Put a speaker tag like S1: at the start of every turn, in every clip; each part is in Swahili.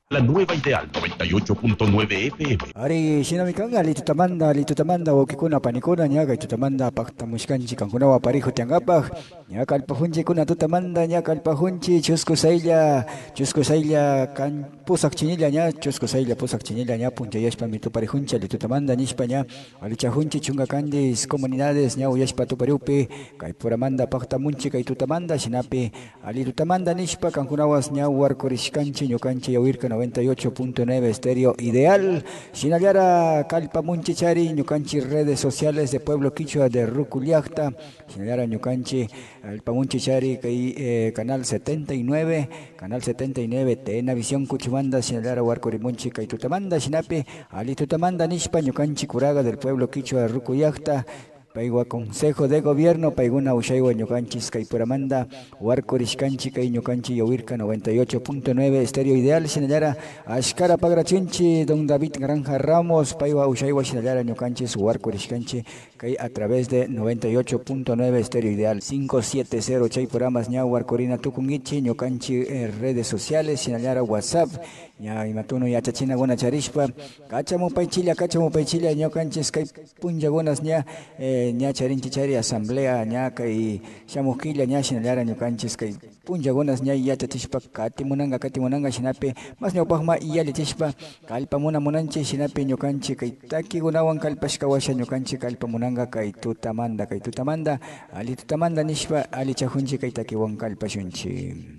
S1: La nueva ideal 98.9 FM.
S2: Ari sinamikanga litutamanda wakikuna panikuna nyaga tutamanda pakta mushkanchi kankunawa parijo tiangapaj nyaka alpajunchi kuna tutamanda nyaka alpajunchi chusco sailla kan pusak chinilla nya chusco sailla pusak chinilla nya puncha yashpa mitu parijuncha litutamanda nishpa nya alichajunchi chunga kandis comunidades nya uyashpa tupariupi kay puramanda pakta munchi kay tutamanda sinapi ali tutamanda nishpa kankunawas nya warkorishkanchi ñukanchi yawirka 98.9 estéreo ideal. Sinalara Calpa Munchichari, Ñucanchi redes sociales de Pueblo Quichua de Ruculiacta, Sinalara Ñucanchi, Alpa Munchichari, canal 79, canal 79, Tena Visión Cuchumanda, Sinalara Huarcorimunchi, Tutamanda, Sinape, Ali Tutamanda, Nishpa, Ñucanchi Curaga del Pueblo Quichua de Ruculiacta, Paigua Consejo de Gobierno, Paiguna Ushaiwa Ñucanchis, Caipuramanda, Huarcorishcanchi, Ñucanchi, Yowirca 98.9, estéreo ideal, Sinayara, Ashkara Pagrachinchi, Don David Granja Ramos, Paigua Ushaiwa, Sinayara, Ñucanchis, Huarcorishcanchi, que a través de 98.9, estéreo ideal, 570, Chaipuramas, Ña, Huarcorina, Tucungichi, Ñucanchi, redes sociales, Sinayara, WhatsApp, ya imatuno ya chachina gona charishpa kachamu paichilla ñokanchis kay punlla gonas ña ña charinchi chari asamblea ña kay shamuskilla ña shinallara ñokanchis kay punlla gonas ña yachachishpa katimunanga shinape mas ñawpajma iyalichishpa kallpamuna munanchi shinape ñokanchi kay takigonawan kallpashkawasha ñokanchi kallpamunanga kay tutamanda ali tutamanda nishpa ali chajunchi kay takiwan kallpashunchi.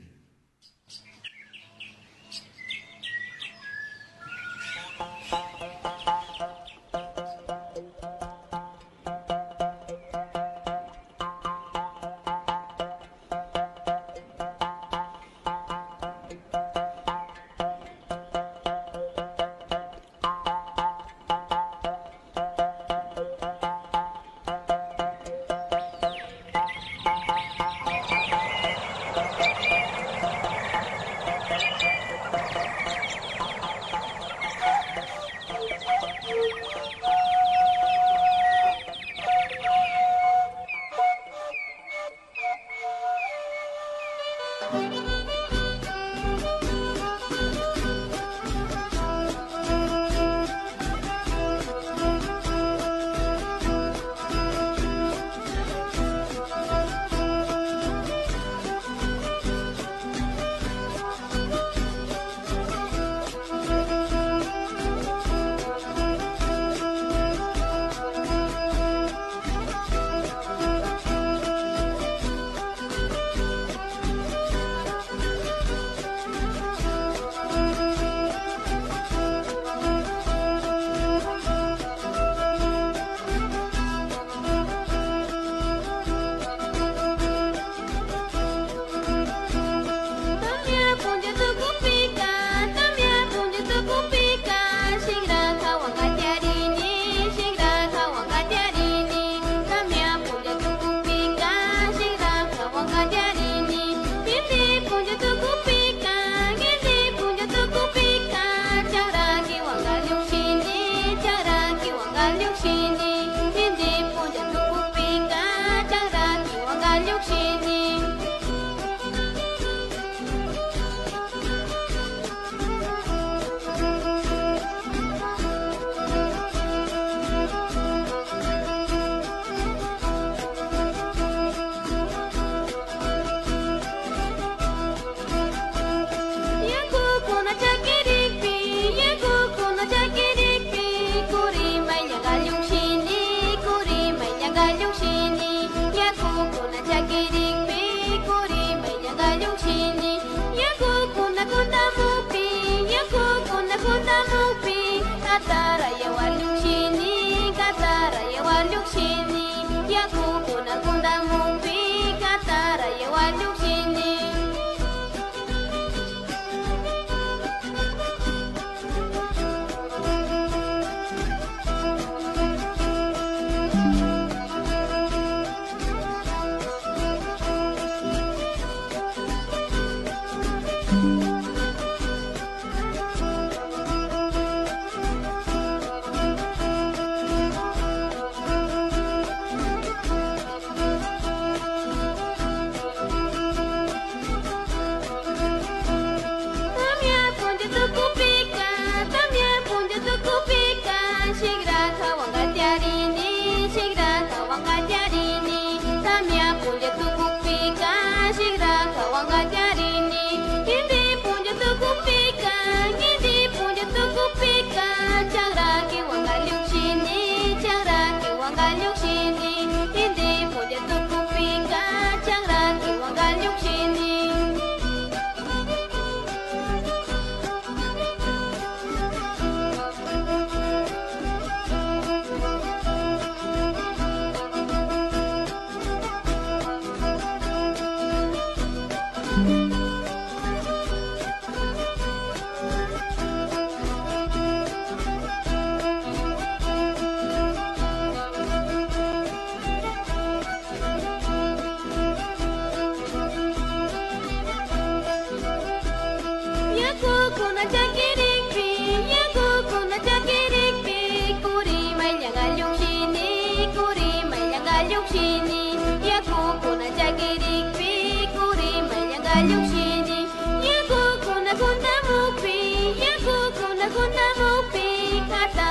S3: lluqshini Yakukuna kunamupi Yakukuna kunamupi Kata